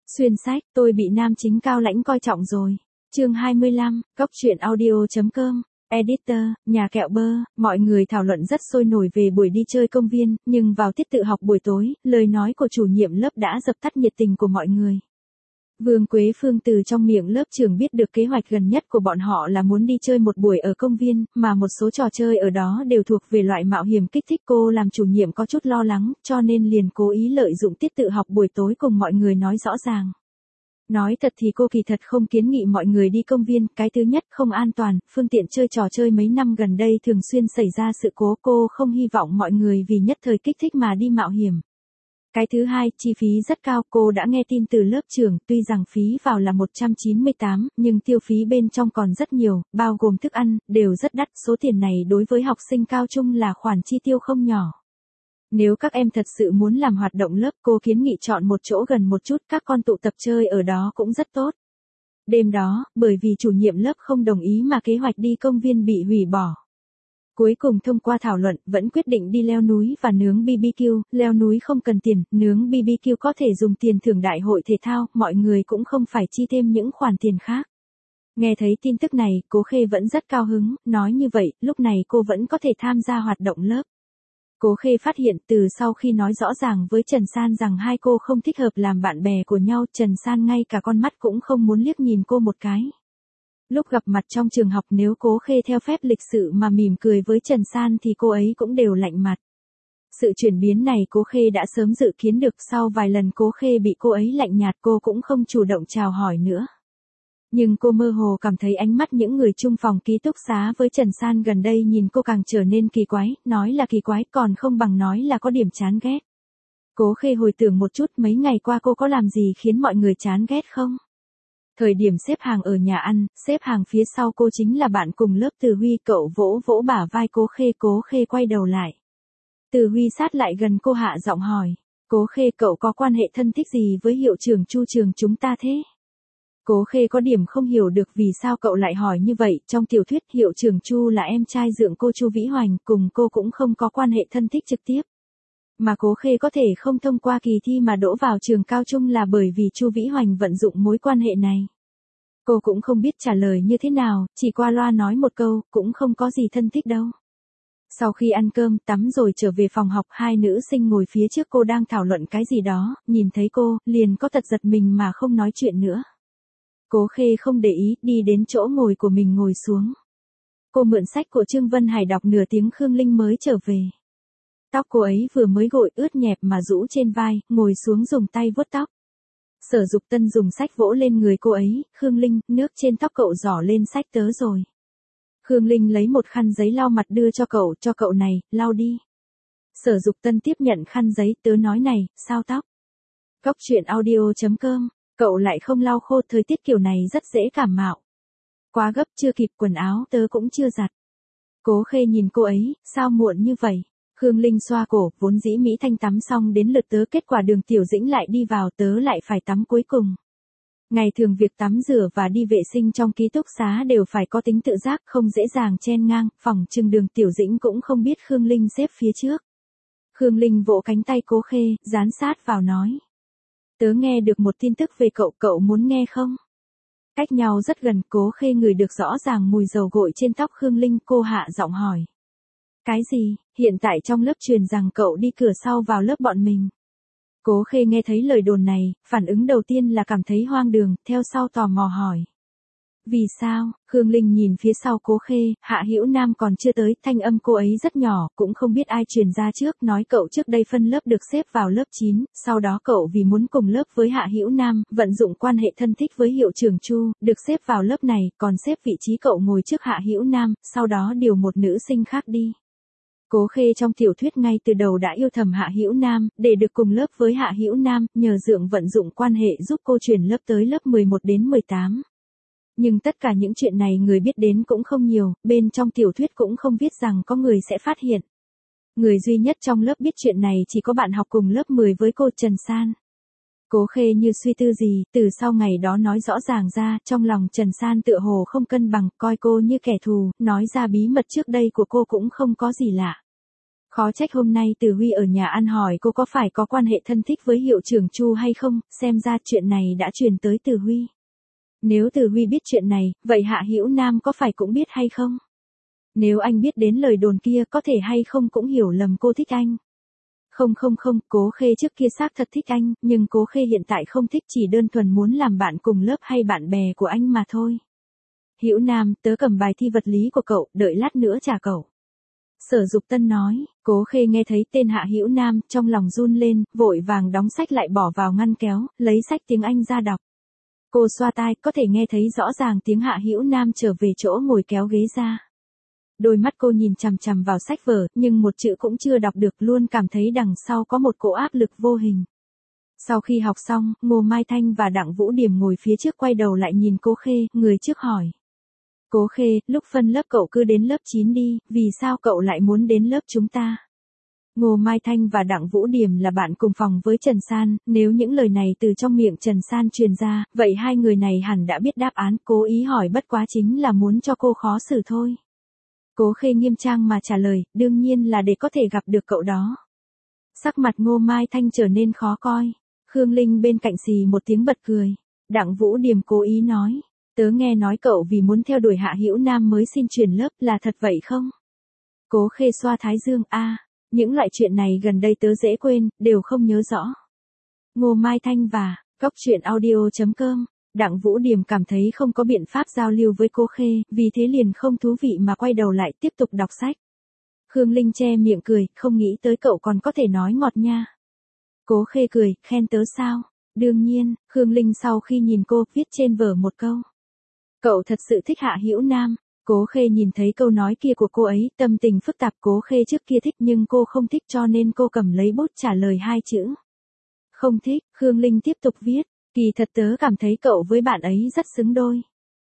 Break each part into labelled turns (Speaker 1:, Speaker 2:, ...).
Speaker 1: Xuyên sách, tôi bị nam chính cao lãnh coi trọng rồi. Chương 25, Cốc truyện audio.com. Editor, nhà kẹo bơ, mọi người thảo luận rất sôi nổi về buổi đi chơi công viên, nhưng vào tiết tự học buổi tối, lời nói của chủ nhiệm lớp đã dập tắt nhiệt tình của mọi người. Vương Quế Phương từ trong miệng lớp trưởng biết được kế hoạch gần nhất của bọn họ là muốn đi chơi một buổi ở công viên, mà một số trò chơi ở đó đều thuộc về loại mạo hiểm kích thích. Cô làm chủ nhiệm có chút lo lắng, cho nên liền cố ý lợi dụng tiết tự học buổi tối cùng mọi người nói rõ ràng. Nói thật thì cô kỳ thật không kiến nghị mọi người đi công viên, cái thứ nhất không an toàn, phương tiện chơi trò chơi mấy năm gần đây thường xuyên xảy ra sự cố, cô không hy vọng mọi người vì nhất thời kích thích mà đi mạo hiểm. Cái thứ hai, chi phí rất cao, cô đã nghe tin từ lớp trưởng, tuy rằng phí vào là 198, nhưng tiêu phí bên trong còn rất nhiều, bao gồm thức ăn, đều rất đắt, số tiền này đối với học sinh cao trung là khoản chi tiêu không nhỏ. Nếu các em thật sự muốn làm hoạt động lớp, cô kiến nghị chọn một chỗ gần một chút, các con tụ tập chơi ở đó cũng rất tốt. Đêm đó, bởi vì chủ nhiệm lớp không đồng ý mà kế hoạch đi công viên bị hủy bỏ. Cuối cùng thông qua thảo luận, vẫn quyết định đi leo núi và nướng BBQ, leo núi không cần tiền, nướng BBQ có thể dùng tiền thưởng đại hội thể thao, mọi người cũng không phải chi thêm những khoản tiền khác. Nghe thấy tin tức này, Cố Khê vẫn rất cao hứng, nói như vậy, lúc này cô vẫn có thể tham gia hoạt động lớp. Cố Khê phát hiện từ sau khi nói rõ ràng với Trần San rằng hai cô không thích hợp làm bạn bè của nhau, Trần San ngay cả con mắt cũng không muốn liếc nhìn cô một cái. Lúc gặp mặt trong trường học nếu Cố Khê theo phép lịch sự mà mỉm cười với Trần San thì cô ấy cũng đều lạnh mặt. Sự chuyển biến này Cố Khê đã sớm dự kiến được, sau vài lần Cố Khê bị cô ấy lạnh nhạt cô cũng không chủ động chào hỏi nữa. Nhưng cô mơ hồ cảm thấy ánh mắt những người chung phòng ký túc xá với Trần San gần đây nhìn cô càng trở nên kỳ quái, nói là kỳ quái còn không bằng nói là có điểm chán ghét. Cố Khê hồi tưởng một chút, mấy ngày qua cô có làm gì khiến mọi người chán ghét không? Thời điểm xếp hàng ở nhà ăn, xếp hàng phía sau cô chính là bạn cùng lớp Từ Huy, cậu vỗ vỗ bả vai Cố Khê quay đầu lại. Từ Huy sát lại gần cô hạ giọng hỏi, Cố Khê cậu có quan hệ thân thích gì với hiệu trưởng Chu trường chúng ta thế? Cố Khê có điểm không hiểu được vì sao cậu lại hỏi như vậy, trong tiểu thuyết hiệu trưởng Chu là em trai dượng cô Chu Vĩ Hoành, cùng cô cũng không có quan hệ thân thích trực tiếp. Mà Cố Khê có thể không thông qua kỳ thi mà đỗ vào trường cao trung là bởi vì Chu Vĩ Hoành vận dụng mối quan hệ này. Cô cũng không biết trả lời như thế nào, chỉ qua loa nói một câu, cũng không có gì thân thích đâu. Sau khi ăn cơm, tắm rồi trở về phòng học, hai nữ sinh ngồi phía trước cô đang thảo luận cái gì đó, nhìn thấy cô, liền có tật giật mình mà không nói chuyện nữa. Cố Khê không để ý, đi đến chỗ ngồi của mình ngồi xuống. Cô mượn sách của Trương Vân Hải đọc nửa tiếng, Khương Linh mới trở về. Tóc cô ấy vừa mới gội ướt nhẹp mà rũ trên vai, ngồi xuống dùng tay vuốt tóc. Sở Dục Tân dùng sách vỗ lên người cô ấy, Khương Linh, nước trên tóc cậu rỏ lên sách tớ rồi. Khương Linh lấy một khăn giấy lau mặt đưa cho cậu này, lau đi. Sở Dục Tân tiếp nhận khăn giấy, tớ nói này, sao tóc? Cốc truyện audio.com. Cậu lại không lau khô, thời tiết kiểu này rất dễ cảm mạo. Quá gấp chưa kịp, quần áo tớ cũng chưa giặt. Cố Khê nhìn cô ấy, sao muộn như vậy? Khương Linh xoa cổ, vốn dĩ Mỹ Thanh tắm xong đến lượt tớ, kết quả Đường Tiểu Dĩnh lại đi vào, tớ lại phải tắm cuối cùng. Ngày thường việc tắm rửa và đi vệ sinh trong ký túc xá đều phải có tính tự giác, không dễ dàng chen ngang, phỏng chừng Đường Tiểu Dĩnh cũng không biết Khương Linh xếp phía trước. Khương Linh vỗ cánh tay Cố Khê, dán sát vào nói. Tớ nghe được một tin tức về cậu muốn nghe không? Cách nhau rất gần, Cố Khê ngửi được rõ ràng mùi dầu gội trên tóc Khương Linh, cô hạ giọng hỏi. Cái gì? Hiện tại trong lớp truyền rằng cậu đi cửa sau vào lớp bọn mình. Cố Khê nghe thấy lời đồn này, phản ứng đầu tiên là cảm thấy hoang đường, theo sau tò mò hỏi. Vì sao? Khương Linh nhìn phía sau Cố Khê, Hạ Hữu Nam còn chưa tới, thanh âm cô ấy rất nhỏ, cũng không biết ai truyền ra trước, nói cậu trước đây phân lớp được xếp vào lớp 9, sau đó cậu vì muốn cùng lớp với Hạ Hữu Nam, vận dụng quan hệ thân thích với hiệu trưởng Chu, được xếp vào lớp này, còn xếp vị trí cậu ngồi trước Hạ Hữu Nam, sau đó điều một nữ sinh khác đi. Cố Khê trong tiểu thuyết ngay từ đầu đã yêu thầm Hạ Hữu Nam, để được cùng lớp với Hạ Hữu Nam, nhờ dượng vận dụng quan hệ giúp cô chuyển lớp tới lớp 11 đến 18. Nhưng tất cả những chuyện này người biết đến cũng không nhiều, bên trong tiểu thuyết cũng không viết rằng có người sẽ phát hiện. Người duy nhất trong lớp biết chuyện này chỉ có bạn học cùng lớp 10 với cô Trần San. Cố Khê như suy tư gì, từ sau ngày đó nói rõ ràng ra, trong lòng Trần San tựa hồ không cân bằng, coi cô như kẻ thù, nói ra bí mật trước đây của cô cũng không có gì lạ. Khó trách hôm nay Từ Huy ở nhà ăn hỏi cô có phải có quan hệ thân thích với hiệu trưởng Chu hay không, xem ra chuyện này đã truyền tới Từ Huy. Nếu Từ Huy biết chuyện này, vậy Hạ Hữu Nam có phải cũng biết hay không? Nếu anh biết đến lời đồn kia có thể hay không cũng hiểu lầm cô thích anh. Không không không, Cố Khê trước kia xác thật thích anh, nhưng Cố Khê hiện tại không thích, chỉ đơn thuần muốn làm bạn cùng lớp hay bạn bè của anh mà thôi. Hữu Nam, tớ cầm bài thi vật lý của cậu, đợi lát nữa trả cậu. Sở Dục Tân nói. Cố Khê nghe thấy tên Hạ Hữu Nam, trong lòng run lên, vội vàng đóng sách lại bỏ vào ngăn kéo, lấy sách tiếng Anh ra đọc. Cô xoa tai, có thể nghe thấy rõ ràng tiếng Hạ Hữu Nam trở về chỗ ngồi kéo ghế ra. Đôi mắt cô nhìn chằm chằm vào sách vở, nhưng một chữ cũng chưa đọc được, luôn cảm thấy đằng sau có một cỗ áp lực vô hình. Sau khi học xong, Ngô Mai Thanh và Đặng Vũ Điểm ngồi phía trước quay đầu lại nhìn Cố Khê, người trước hỏi. Cố Khê, lúc phân lớp cậu cứ đến lớp 9 đi, vì sao cậu lại muốn đến lớp chúng ta? Ngô Mai Thanh và Đặng Vũ Điểm là bạn cùng phòng với Trần San, nếu những lời này từ trong miệng Trần San truyền ra, vậy hai người này hẳn đã biết đáp án, cố ý hỏi bất quá chính là muốn cho cô khó xử thôi. Cố Khê nghiêm trang mà trả lời, đương nhiên là để có thể gặp được cậu đó. Sắc mặt Ngô Mai Thanh trở nên khó coi. Khương Linh bên cạnh xì một tiếng bật cười. Đặng Vũ Điểm cố ý nói, tớ nghe nói cậu vì muốn theo đuổi Hạ Hữu Nam mới xin chuyển lớp, là thật vậy không? Cố Khê xoa thái dương, những loại chuyện này gần đây tớ dễ quên, đều không nhớ rõ. Ngô Mai Thanh và Cóc Truyện Audio.com. Đặng Vũ Điểm cảm thấy không có biện pháp giao lưu với Cố Khê, vì thế liền không thú vị mà quay đầu lại tiếp tục đọc sách. Khương Linh che miệng cười, không nghĩ tới cậu còn có thể nói ngọt nha. Cố Khê cười, khen tớ sao? Đương nhiên, Khương Linh sau khi nhìn cô, viết trên vở một câu. Cậu thật sự thích Hạ Hữu Nam. Cố Khê nhìn thấy câu nói kia của cô ấy, tâm tình phức tạp. Cố Khê trước kia thích nhưng cô không thích, cho nên cô cầm lấy bút trả lời hai chữ. Không thích. Khương Linh tiếp tục viết, kỳ thật tớ cảm thấy cậu với bạn ấy rất xứng đôi.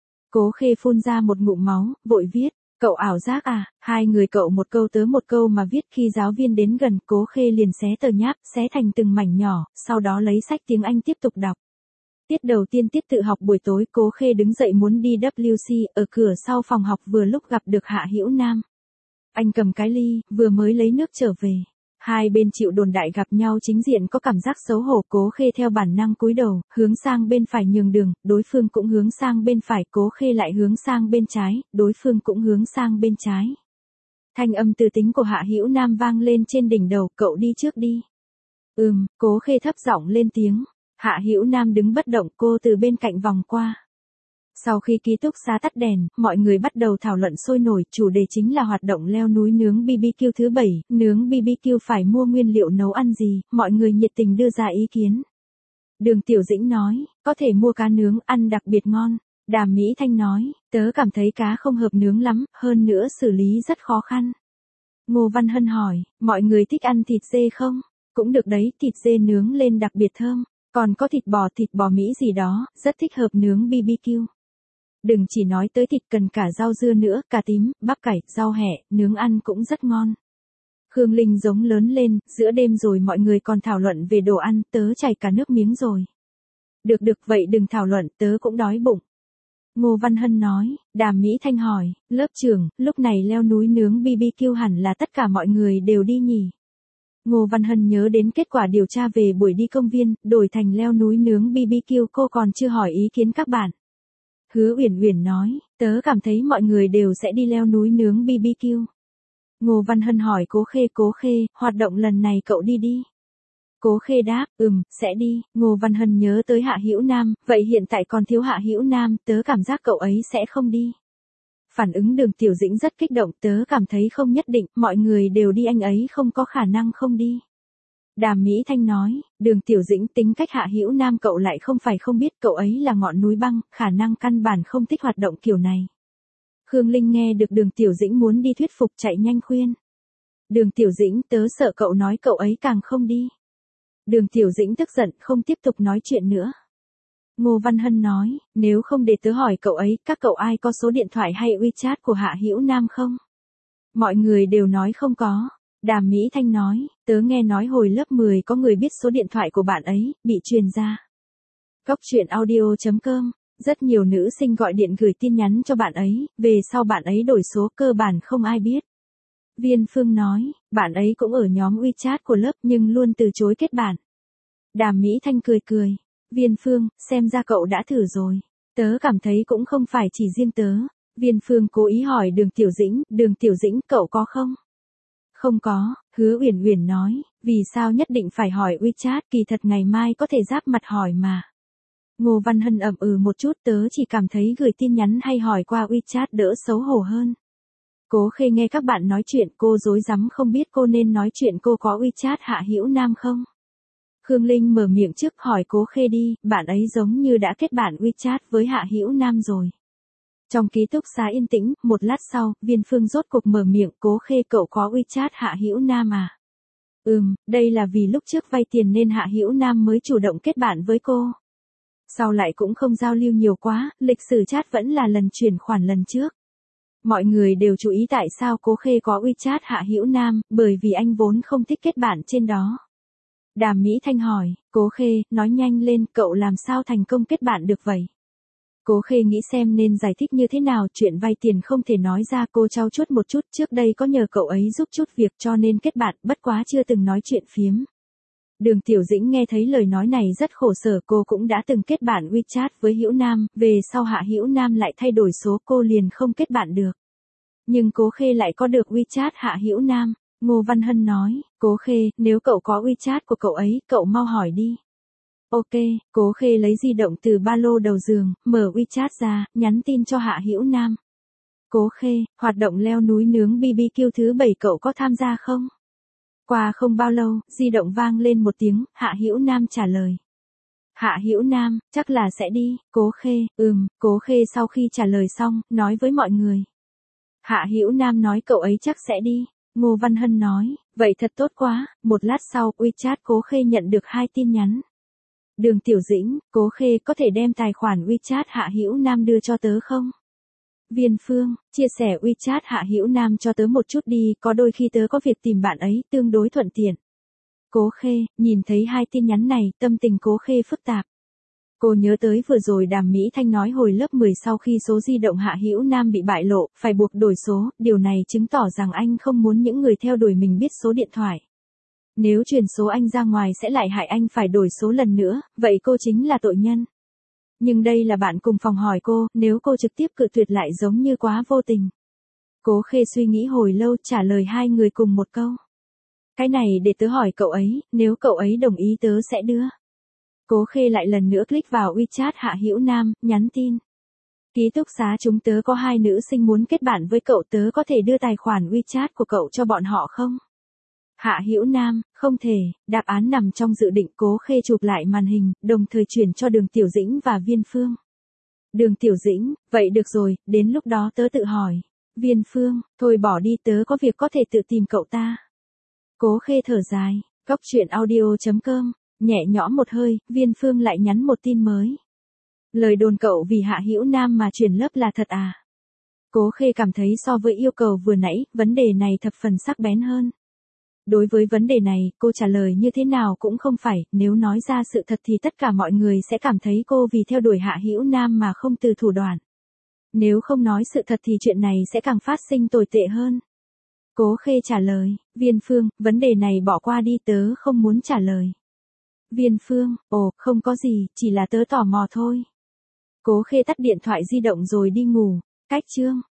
Speaker 1: Cố Khê phun ra một ngụm máu, vội viết, cậu ảo giác à? Hai người cậu một câu tớ một câu mà viết. Khi giáo viên đến gần, Cố Khê liền xé tờ nháp, xé thành từng mảnh nhỏ, sau đó lấy sách tiếng Anh tiếp tục đọc. Tiết đầu tiên tiết tự học buổi tối, Cố Khê đứng dậy muốn đi WC, ở cửa sau phòng học vừa lúc gặp được Hạ Hữu Nam. Anh cầm cái ly, vừa mới lấy nước trở về. Hai bên chịu đồn đại gặp nhau chính diện có cảm giác xấu hổ. Cố Khê theo bản năng cúi đầu, hướng sang bên phải nhường đường, đối phương cũng hướng sang bên phải. Cố Khê lại hướng sang bên trái, đối phương cũng hướng sang bên trái. Thanh âm từ tính của Hạ Hữu Nam vang lên trên đỉnh đầu, cậu đi trước đi. Cố Khê thấp giọng lên tiếng. Hạ Hữu Nam đứng bất động, cô từ bên cạnh vòng qua. Sau khi ký túc xá tắt đèn, mọi người bắt đầu thảo luận sôi nổi, chủ đề chính là hoạt động leo núi nướng BBQ thứ 7, nướng BBQ phải mua nguyên liệu nấu ăn gì, mọi người nhiệt tình đưa ra ý kiến. Đường Tiểu Dĩnh nói, có thể mua cá nướng, ăn đặc biệt ngon. Đàm Mỹ Thanh nói, tớ cảm thấy cá không hợp nướng lắm, hơn nữa xử lý rất khó khăn. Ngô Văn Hân hỏi, mọi người thích ăn thịt dê không? Cũng được đấy, thịt dê nướng lên đặc biệt thơm. Còn có thịt bò Mỹ gì đó, rất thích hợp nướng BBQ. Đừng chỉ nói tới thịt, cần cả rau dưa nữa, cà tím, bắp cải, rau hẹ, nướng ăn cũng rất ngon. Khương Linh giống lớn lên, giữa đêm rồi mọi người còn thảo luận về đồ ăn, tớ chảy cả nước miếng rồi. Được vậy đừng thảo luận, tớ cũng đói bụng. Ngô Văn Hân nói. Đàm Mỹ Thanh hỏi, lớp trưởng, lúc này leo núi nướng BBQ hẳn là tất cả mọi người đều đi nhỉ? Ngô Văn Hân nhớ đến kết quả điều tra về buổi đi công viên, đổi thành leo núi nướng BBQ, cô còn chưa hỏi ý kiến các bạn. Hứa Uyển Uyển nói, tớ cảm thấy mọi người đều sẽ đi leo núi nướng BBQ. Ngô Văn Hân hỏi Cố Khê, hoạt động lần này cậu đi? Cố Khê đáp, sẽ đi. Ngô Văn Hân nhớ tới Hạ Hữu Nam, vậy hiện tại còn thiếu Hạ Hữu Nam, tớ cảm giác cậu ấy sẽ không đi. Phản ứng Đường Tiểu Dĩnh rất kích động, tớ cảm thấy không nhất định, mọi người đều đi anh ấy không có khả năng không đi. Đàm Mỹ Thanh nói, Đường Tiểu Dĩnh, tính cách Hạ Hữu Nam cậu lại không phải không biết, cậu ấy là ngọn núi băng, khả năng căn bản không thích hoạt động kiểu này. Khương Linh nghe được Đường Tiểu Dĩnh muốn đi thuyết phục, chạy nhanh khuyên. Đường Tiểu Dĩnh, tớ sợ cậu nói cậu ấy càng không đi. Đường Tiểu Dĩnh tức giận, không tiếp tục nói chuyện nữa. Ngô Văn Hân nói, nếu không để tớ hỏi cậu ấy, các cậu ai có số điện thoại hay WeChat của Hạ Hữu Nam không? Mọi người đều nói không có. Đàm Mỹ Thanh nói, tớ nghe nói hồi lớp 10 có người biết số điện thoại của bạn ấy, bị truyền ra. Cóc Truyện Audio.com, rất nhiều nữ sinh gọi điện gửi tin nhắn cho bạn ấy, về sau bạn ấy đổi số, cơ bản không ai biết. Viên Phương nói, bạn ấy cũng ở nhóm WeChat của lớp nhưng luôn từ chối kết bạn. Đàm Mỹ Thanh cười cười. Viên Phương, xem ra cậu đã thử rồi. Tớ cảm thấy cũng không phải chỉ riêng tớ. Viên Phương cố ý hỏi Đường Tiểu Dĩnh cậu có không? Không có, Hứa Uyển Uyển nói, vì sao nhất định phải hỏi WeChat, kỳ thật ngày mai có thể giáp mặt hỏi mà. Ngô Văn Hân ậm ừ một chút, tớ chỉ cảm thấy gửi tin nhắn hay hỏi qua WeChat đỡ xấu hổ hơn. Cố Khê nghe các bạn nói chuyện, cô rối rắm không biết cô nên nói chuyện cô có WeChat Hạ Hữu Nam không. Khương Linh mở miệng trước hỏi Cố Khê đi, bạn ấy giống như đã kết bạn WeChat với Hạ Hữu Nam rồi. Trong ký túc xá yên tĩnh, một lát sau, Viên Phương rốt cuộc mở miệng, Cố Khê cậu có WeChat Hạ Hữu Nam à? Đây là vì lúc trước vay tiền nên Hạ Hữu Nam mới chủ động kết bạn với cô. Sau lại cũng không giao lưu nhiều quá, lịch sử chat vẫn là lần chuyển khoản lần trước. Mọi người đều chú ý tại sao Cố Khê có WeChat Hạ Hữu Nam, bởi vì anh vốn không thích kết bạn trên đó. Đàm Mỹ Thanh hỏi, Cố Khê, nói nhanh lên, cậu làm sao thành công kết bạn được vậy? Cố Khê nghĩ xem nên giải thích như thế nào, chuyện vay tiền không thể nói ra, cô trau chuốt một chút, trước đây có nhờ cậu ấy giúp chút việc cho nên kết bạn, bất quá chưa từng nói chuyện phiếm. Đường Tiểu Dĩnh nghe thấy lời nói này rất khổ sở, cô cũng đã từng kết bạn WeChat với Hữu Nam, về sau Hạ Hữu Nam lại thay đổi số, cô liền không kết bạn được. Nhưng Cố Khê lại có được WeChat Hạ Hữu Nam. Ngô Văn Hân nói, Cố Khê, nếu cậu có WeChat của cậu ấy, cậu mau hỏi đi. Ok, Cố Khê lấy di động từ ba lô đầu giường, mở WeChat ra, nhắn tin cho Hạ Hữu Nam. Cố Khê, hoạt động leo núi nướng BBQ thứ 7 cậu có tham gia không? Qua không bao lâu, di động vang lên một tiếng, Hạ Hữu Nam trả lời. Hạ Hữu Nam, chắc là sẽ đi, Cố Khê, Cố Khê sau khi trả lời xong, nói với mọi người. Hạ Hữu Nam nói cậu ấy chắc sẽ đi. Ngô Văn Hân nói, vậy thật tốt quá, một lát sau, WeChat Cố Khê nhận được 2 tin nhắn. Đường Tiểu Dĩnh, Cố Khê có thể đem tài khoản WeChat Hạ Hữu Nam đưa cho tớ không? Viên Phương, chia sẻ WeChat Hạ Hữu Nam cho tớ một chút đi, có đôi khi tớ có việc tìm bạn ấy, tương đối thuận tiện. Cố Khê, nhìn thấy 2 tin nhắn này, tâm tình Cố Khê phức tạp. Cô nhớ tới vừa rồi Đàm Mỹ Thanh nói hồi lớp 10 sau khi số di động Hạ Hữu Nam bị bại lộ, phải buộc đổi số, điều này chứng tỏ rằng anh không muốn những người theo đuổi mình biết số điện thoại. Nếu truyền số anh ra ngoài sẽ lại hại anh phải đổi số lần nữa, vậy cô chính là tội nhân. Nhưng đây là bạn cùng phòng hỏi cô, nếu cô trực tiếp cự tuyệt lại giống như quá vô tình. Cố Khê suy nghĩ hồi lâu, trả lời 2 người cùng một câu. Cái này để tớ hỏi cậu ấy, nếu cậu ấy đồng ý tớ sẽ đưa. Cố Khê lại lần nữa click vào WeChat Hạ Hữu Nam, nhắn tin. Ký túc xá chúng tớ có 2 nữ sinh muốn kết bạn với cậu, tớ có thể đưa tài khoản WeChat của cậu cho bọn họ không? Hạ Hữu Nam, không thể, đáp án nằm trong dự định. Cố Khê chụp lại màn hình, đồng thời chuyển cho Đường Tiểu Dĩnh và Viên Phương. Đường Tiểu Dĩnh, vậy được rồi, đến lúc đó tớ tự hỏi. Viên Phương, thôi bỏ đi, tớ có việc có thể tự tìm cậu ta. Cố Khê thở dài, Cóc truyện audio.com, nhẹ nhõm một hơi, Viên Phương lại nhắn một tin mới. Lời đồn cậu vì Hạ Hữu Nam mà chuyển lớp là thật à? Cố Khê cảm thấy so với yêu cầu vừa nãy, vấn đề này thập phần sắc bén hơn. Đối với vấn đề này, cô trả lời như thế nào cũng không phải, nếu nói ra sự thật thì tất cả mọi người sẽ cảm thấy cô vì theo đuổi Hạ Hữu Nam mà không từ thủ đoạn. Nếu không nói sự thật thì chuyện này sẽ càng phát sinh tồi tệ hơn. Cố Khê trả lời, Viên Phương, vấn đề này bỏ qua đi, tớ không muốn trả lời. Viên Phương, không có gì, chỉ là tớ tò mò thôi. Cố Khê tắt điện thoại di động rồi đi ngủ. Cách chương